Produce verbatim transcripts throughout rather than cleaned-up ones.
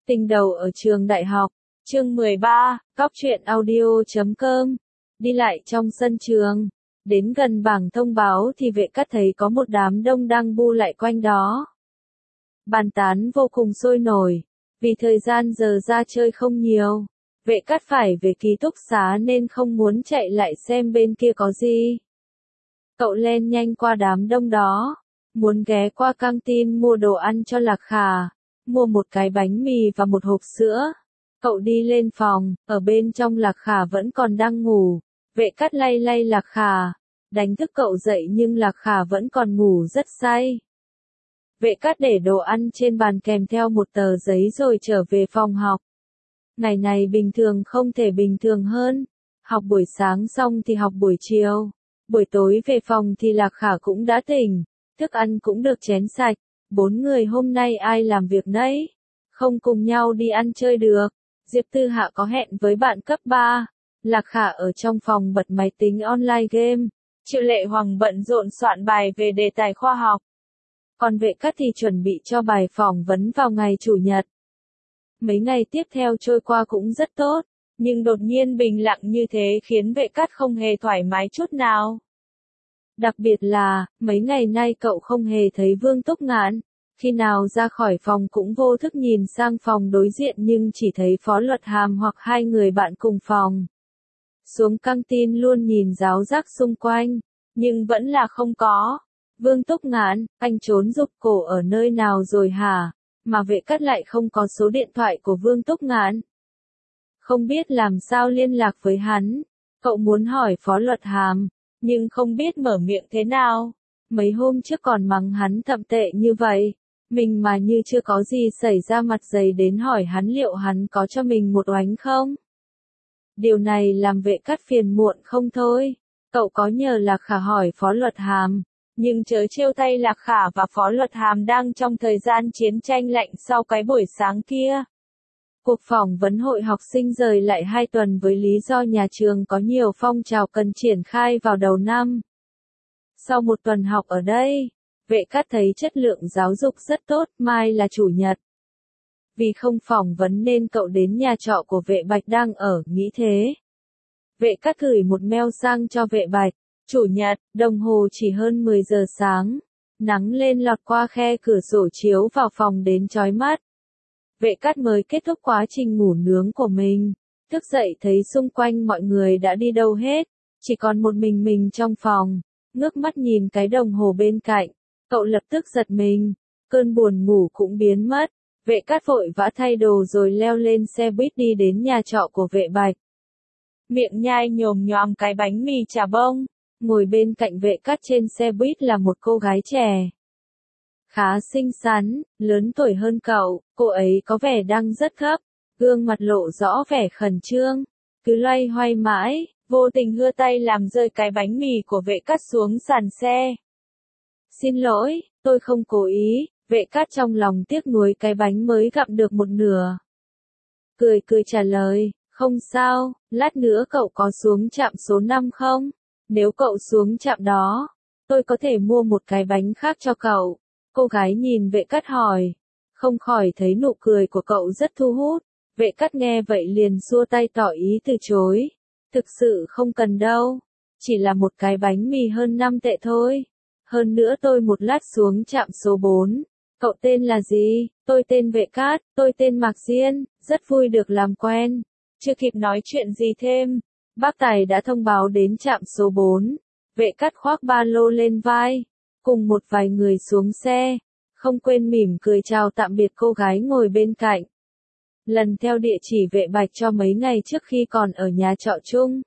Tình đầu ở trường đại học, chương mười ba, góc truyện audio chấm com. Đi lại trong sân trường, đến gần bảng thông báo thì vệ cát thấy có một đám đông đang bu lại quanh đó. Bàn tán vô cùng sôi nổi, vì thời gian giờ ra chơi không nhiều, vệ cát phải về ký túc xá nên không muốn chạy lại xem bên kia có gì. Cậu len nhanh qua đám đông đó, muốn ghé qua căng tin mua đồ ăn cho Lạc Khả, mua một cái bánh mì và một hộp sữa. Cậu đi lên phòng, ở bên trong Lạc Khả vẫn còn đang ngủ, vệ cát lay lay Lạc Khả, đánh thức cậu dậy nhưng Lạc Khả vẫn còn ngủ rất say. Vệ cát để đồ ăn trên bàn kèm theo một tờ giấy rồi trở về phòng học. Ngày này bình thường không thể bình thường hơn, học buổi sáng xong thì học buổi chiều, buổi tối về phòng thì Lạc Khả cũng đã tỉnh, thức ăn cũng được chén sạch, bốn người hôm nay ai làm việc nấy, không cùng nhau đi ăn chơi được. Diệp Tư Hạ có hẹn với bạn cấp ba, Lạc Khả ở trong phòng bật máy tính online game, Triệu Lệ Hoàng bận rộn soạn bài về đề tài khoa học. Còn vệ cát thì chuẩn bị cho bài phỏng vấn vào ngày Chủ nhật. Mấy ngày tiếp theo trôi qua cũng rất tốt, nhưng đột nhiên bình lặng như thế khiến vệ cát không hề thoải mái chút nào. Đặc biệt là, mấy ngày nay cậu không hề thấy Vương Túc Ngạn, khi nào ra khỏi phòng cũng vô thức nhìn sang phòng đối diện nhưng chỉ thấy Phó Luật Hàm hoặc hai người bạn cùng phòng. Xuống căng tin luôn nhìn ráo rác xung quanh, nhưng vẫn là không có. Vương Túc Ngạn, anh trốn rụt cổ ở nơi nào rồi hả? Mà vệ cát lại không có số điện thoại của Vương Túc Ngạn. Không biết làm sao liên lạc với hắn, cậu muốn hỏi Phó Luật Hàm, nhưng không biết mở miệng thế nào. Mấy hôm trước còn mắng hắn thậm tệ như vậy, mình mà như chưa có gì xảy ra mặt dày đến hỏi hắn liệu hắn có cho mình một oánh không. Điều này làm vệ cát phiền muộn không thôi. Cậu có nhờ Lạc Khả hỏi Phó Luật Hàm, nhưng chớ trêu thay Lạc Khả và Phó Luật Hàm đang trong thời gian chiến tranh lạnh sau cái buổi sáng kia. Cuộc phỏng vấn hội học sinh rời lại hai tuần với lý do nhà trường có nhiều phong trào cần triển khai vào đầu năm. Sau một tuần học ở đây, vệ cát thấy chất lượng giáo dục rất tốt, mai là Chủ nhật. Vì không phỏng vấn nên cậu đến nhà trọ của vệ Bạch đang ở, nghĩ thế. Vệ cát gửi một mail sang cho vệ Bạch, Chủ nhật, đồng hồ chỉ hơn mười giờ sáng, nắng lên lọt qua khe cửa sổ chiếu vào phòng đến chói mắt. Vệ cát mới kết thúc quá trình ngủ nướng của mình, thức dậy thấy xung quanh mọi người đã đi đâu hết, chỉ còn một mình mình trong phòng, ngước mắt nhìn cái đồng hồ bên cạnh, cậu lập tức giật mình, cơn buồn ngủ cũng biến mất, vệ cát vội vã thay đồ rồi leo lên xe buýt đi đến nhà trọ của vệ Bạch. Miệng nhai nhồm nhòm cái bánh mì chà bông, ngồi bên cạnh vệ cát trên xe buýt là một cô gái trẻ. Khá xinh xắn, lớn tuổi hơn cậu, cô ấy có vẻ đang rất gấp, gương mặt lộ rõ vẻ khẩn trương, cứ loay hoay mãi, vô tình hưa tay làm rơi cái bánh mì của vệ cát xuống sàn xe. Xin lỗi, tôi không cố ý, vệ cát trong lòng tiếc nuối cái bánh mới gặm được một nửa. Cười cười trả lời, không sao, lát nữa cậu có xuống trạm số năm không? Nếu cậu xuống trạm đó, tôi có thể mua một cái bánh khác cho cậu. Cô gái nhìn vệ cát hỏi, không khỏi thấy nụ cười của cậu rất thu hút, vệ cát nghe vậy liền xua tay tỏ ý từ chối, thực sự không cần đâu, chỉ là một cái bánh mì hơn năm tệ thôi, hơn nữa tôi một lát xuống trạm số bốn, cậu tên là gì? Tôi tên Vệ Cát, tôi tên Mạc Diên, rất vui được làm quen, chưa kịp nói chuyện gì thêm, bác tài đã thông báo đến trạm số bốn, vệ cát khoác ba lô lên vai, cùng một vài người xuống xe, không quên mỉm cười chào tạm biệt cô gái ngồi bên cạnh. Lần theo địa chỉ vệ Bạch cho mấy ngày trước khi còn ở nhà trọ chung.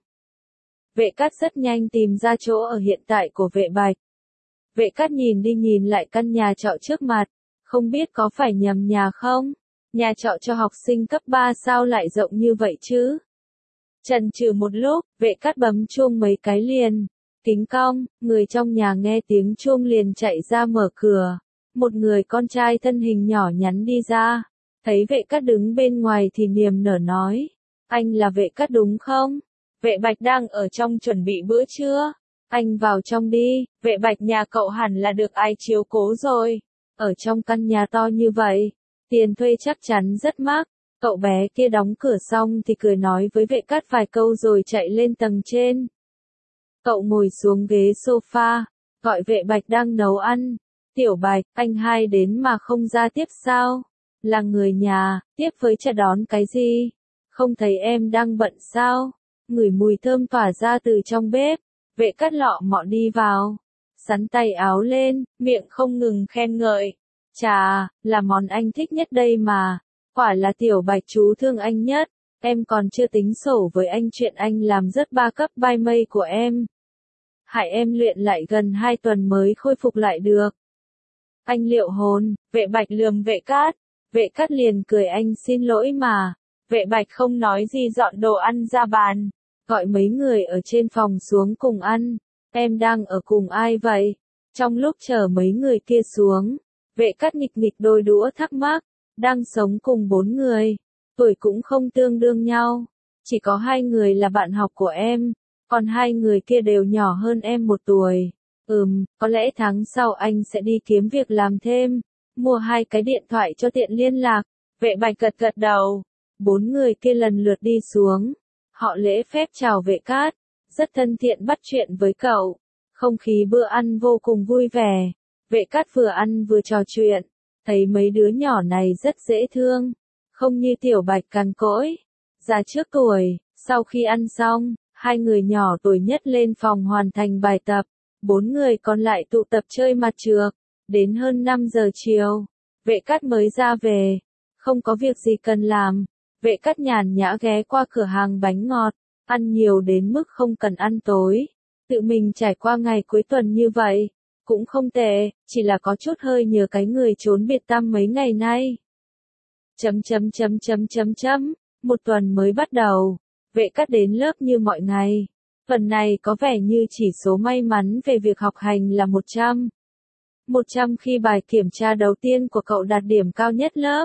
Vệ cát rất nhanh tìm ra chỗ ở hiện tại của vệ Bạch. Vệ cát nhìn đi nhìn lại căn nhà trọ trước mặt, không biết có phải nhầm nhà không? Nhà trọ cho học sinh cấp ba sao lại rộng như vậy chứ? Chần chừ một lúc, vệ cát bấm chuông mấy cái liền. Kính cong, người trong nhà nghe tiếng chuông liền chạy ra mở cửa. Một người con trai thân hình nhỏ nhắn đi ra. Thấy vệ cát đứng bên ngoài thì niềm nở nói. Anh là vệ cát đúng không? Vệ Bạch đang ở trong chuẩn bị bữa trưa. Anh vào trong đi, vệ Bạch nhà cậu hẳn là được ai chiếu cố rồi. Ở trong căn nhà to như vậy, Tiền thuê chắc chắn rất mắc. Cậu bé kia đóng cửa xong thì cười nói với vệ cát vài câu rồi chạy lên tầng trên. Cậu ngồi xuống ghế sofa, gọi vệ Bạch đang nấu ăn. Tiểu Bạch, anh hai đến mà không ra tiếp sao? Là người nhà, tiếp với chả đón cái gì? Không thấy em đang bận sao? Ngửi mùi thơm tỏa ra từ trong bếp, vệ cát lọ mọ đi vào. Sắn tay áo lên, miệng không ngừng khen ngợi. Chà, là món anh thích nhất đây mà. Quả là Tiểu Bạch chú thương anh nhất. Em còn chưa tính sổ với anh chuyện anh làm rớt ba cấp bay mây của em. Hại em luyện lại gần hai tuần mới khôi phục lại được. Anh liệu hồn, vệ Bạch lườm vệ cát. Vệ cát liền cười anh xin lỗi mà. Vệ Bạch không nói gì dọn đồ ăn ra bàn. Gọi mấy người ở trên phòng xuống cùng ăn. Em đang ở cùng ai vậy? Trong lúc chờ mấy người kia xuống, vệ cát nghịch nghịch đôi đũa thắc mắc. Đang sống cùng bốn người. Tuổi cũng không tương đương nhau. Chỉ có hai người là bạn học của em. Còn hai người kia đều nhỏ hơn em một tuổi. Ừm, có lẽ tháng sau anh sẽ đi kiếm việc làm thêm. Mua hai cái điện thoại cho tiện liên lạc. Vệ Bạch gật gật đầu. Bốn người kia lần lượt đi xuống. Họ lễ phép chào vệ cát. Rất thân thiện bắt chuyện với cậu. Không khí bữa ăn vô cùng vui vẻ. Vệ cát vừa ăn vừa trò chuyện. Thấy mấy đứa nhỏ này rất dễ thương. Không như Tiểu Bạch cằn cỗi. Già trước tuổi. Sau khi ăn xong, hai người nhỏ tuổi nhất lên phòng hoàn thành bài tập. Bốn người còn lại tụ tập chơi mặt trược. Đến hơn năm giờ chiều, vệ cát mới ra về. Không có việc gì cần làm. Vệ cát nhàn nhã ghé qua cửa hàng bánh ngọt. Ăn nhiều đến mức không cần ăn tối. Tự mình trải qua ngày cuối tuần như vậy. Cũng không tệ, chỉ là có chút hơi nhớ cái người trốn biệt tăm mấy ngày nay. Chấm chấm chấm chấm chấm chấm. Một tuần mới bắt đầu. Vệ cát đến lớp như mọi ngày. Tuần này có vẻ như chỉ số may mắn về việc học hành là một trăm. một trăm khi bài kiểm tra đầu tiên của cậu đạt điểm cao nhất lớp.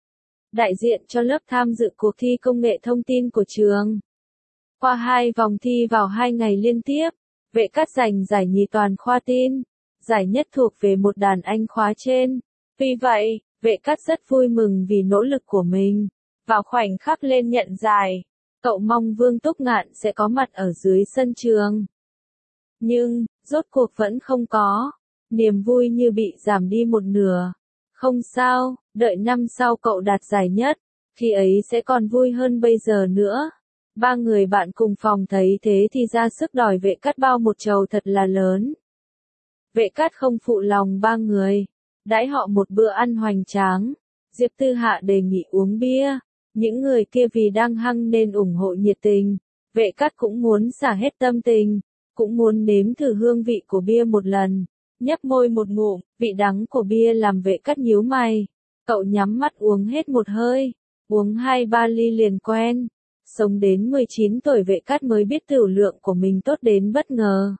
Đại diện cho lớp tham dự cuộc thi công nghệ thông tin của trường. Qua hai vòng thi vào hai ngày liên tiếp, vệ cát giành giải nhì toàn khoa tin. Giải nhất thuộc về một đàn anh khóa trên. Vì vậy, vệ cát rất vui mừng vì nỗ lực của mình. Vào khoảnh khắc lên nhận giải, cậu mong Vương Túc Ngạn sẽ có mặt ở dưới sân trường. Nhưng, rốt cuộc vẫn không có. Niềm vui như bị giảm đi một nửa. Không sao, đợi năm sau cậu đạt giải nhất, khi ấy sẽ còn vui hơn bây giờ nữa. Ba người bạn cùng phòng thấy thế thì ra sức đòi vệ cát bao một chầu thật là lớn. Vệ cát không phụ lòng ba người, đãi họ một bữa ăn hoành tráng. Diệp Tư Hạ đề nghị uống bia, những người kia vì đang hăng nên ủng hộ nhiệt tình. Vệ cát cũng muốn xả hết tâm tình, cũng muốn nếm thử hương vị của bia một lần. Nhấp môi một ngụm, vị đắng của bia làm vệ cát nhíu mày. Cậu nhắm mắt uống hết một hơi, uống hai ba ly liền quen. Sống đến mười chín tuổi vệ cát mới biết tửu lượng của mình tốt đến bất ngờ.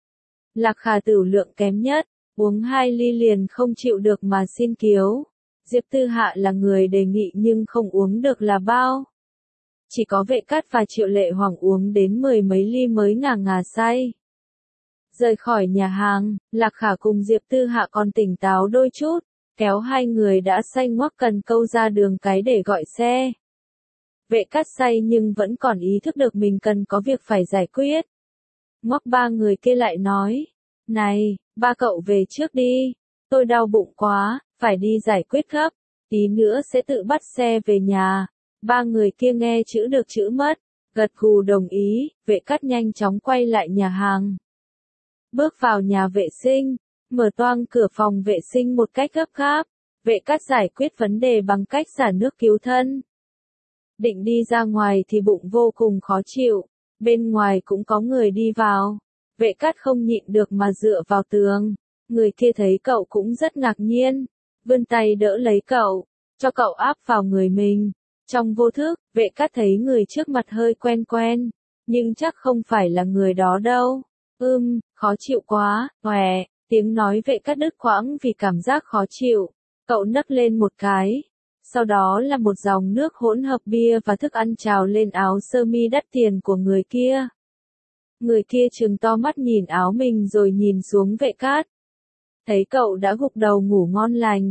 Lạc Khả tửu lượng kém nhất, uống hai ly liền không chịu được mà xin kiếu. Diệp Tư Hạ là người đề nghị nhưng không uống được là bao. Chỉ có vệ cát và Triệu Lệ Hoàng uống đến mười mấy ly mới ngà ngà say. Rời khỏi nhà hàng, Lạc Khả cùng Diệp Tư Hạ còn tỉnh táo đôi chút, kéo hai người đã say ngoắc cần câu ra đường cái để gọi xe. Vệ cát say nhưng vẫn còn ý thức được mình cần có việc phải giải quyết. Ngoắc ba người kia lại nói, này, ba cậu về trước đi, tôi đau bụng quá, phải đi giải quyết gấp, tí nữa sẽ tự bắt xe về nhà. Ba người kia nghe chữ được chữ mất, gật gù đồng ý, vệ cát nhanh chóng quay lại nhà hàng. Bước vào nhà vệ sinh, mở toang cửa phòng vệ sinh một cách gấp gáp, vệ cát giải quyết vấn đề bằng cách xả nước cứu thân. Định đi ra ngoài thì bụng vô cùng khó chịu, bên ngoài cũng có người đi vào. Vệ cát không nhịn được mà dựa vào tường, người kia thấy cậu cũng rất ngạc nhiên, vươn tay đỡ lấy cậu, cho cậu áp vào người mình. Trong vô thức, vệ cát thấy người trước mặt hơi quen quen, nhưng chắc không phải là người đó đâu. Ưm, khó chịu quá, hòe, tiếng nói vệ cát đứt quãng vì cảm giác khó chịu. Cậu nấc lên một cái. Sau đó là một dòng nước hỗn hợp bia và thức ăn trào lên áo sơ mi đắt tiền của người kia. Người kia trừng to mắt nhìn áo mình rồi nhìn xuống vệ cát. Thấy cậu đã gục đầu ngủ ngon lành,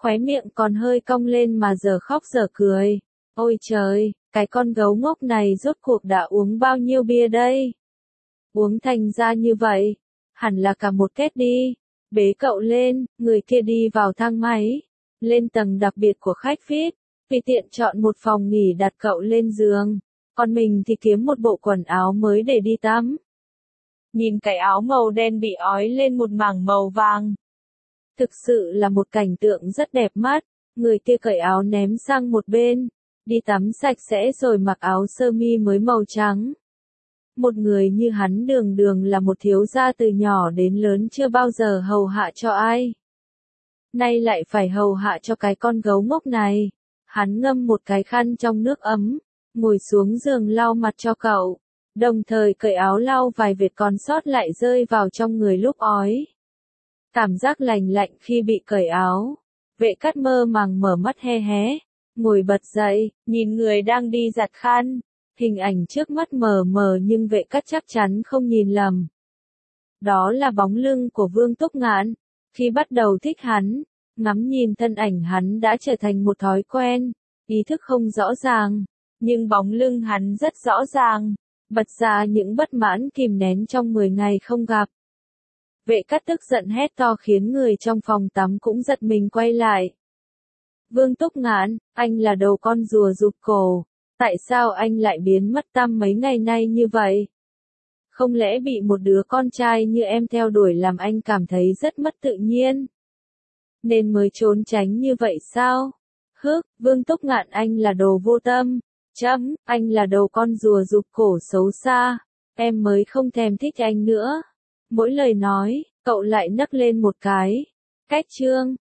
khóe miệng còn hơi cong lên mà giờ khóc giờ cười. Ôi trời, cái con gấu ngốc này rốt cuộc đã uống bao nhiêu bia đây? Uống thành ra như vậy, hẳn là cả một két đi. Bế cậu lên, người kia đi vào thang máy, lên tầng đặc biệt của khách vi ai pi, vì tiện chọn một phòng nghỉ đặt cậu lên giường, còn mình thì kiếm một bộ quần áo mới để đi tắm. Nhìn cái áo màu đen bị ói lên một mảng màu vàng. Thực sự là một cảnh tượng rất đẹp mắt, người kia cởi áo ném sang một bên, đi tắm sạch sẽ rồi mặc áo sơ mi mới màu trắng. Một người như hắn đường đường là một thiếu gia từ nhỏ đến lớn chưa bao giờ hầu hạ cho ai. Nay lại phải hầu hạ cho cái con gấu ngốc này. Hắn ngâm một cái khăn trong nước ấm, ngồi xuống giường lau mặt cho cậu, đồng thời cởi áo lau vài vệt còn sót lại rơi vào trong người lúc ói. Cảm giác lành lạnh khi bị cởi áo. Vệ Cát mơ màng mở mắt hé hé, ngồi bật dậy, nhìn người đang đi giặt khăn. Hình ảnh trước mắt mờ mờ nhưng Vệ Cát chắc chắn không nhìn lầm. Đó là bóng lưng của Vương Túc Ngạn. Khi bắt đầu thích hắn, ngắm nhìn thân ảnh hắn đã trở thành một thói quen, ý thức không rõ ràng, nhưng bóng lưng hắn rất rõ ràng, bật ra những bất mãn kìm nén trong mười ngày không gặp. Vệ Cát tức giận hét to khiến người trong phòng tắm cũng giật mình quay lại. Vương Túc Ngạn, anh là đầu con rùa rụt cổ, tại sao anh lại biến mất tăm mấy ngày nay như vậy? Không lẽ bị một đứa con trai như em theo đuổi làm anh cảm thấy rất mất tự nhiên? Nên mới trốn tránh như vậy sao? Hức, Vương Túc Ngạn anh là đồ vô tâm. Chấm, anh là đầu con rùa rụt cổ xấu xa. Em mới không thèm thích anh nữa. Mỗi lời nói, cậu lại nấc lên một cái. Cách chương.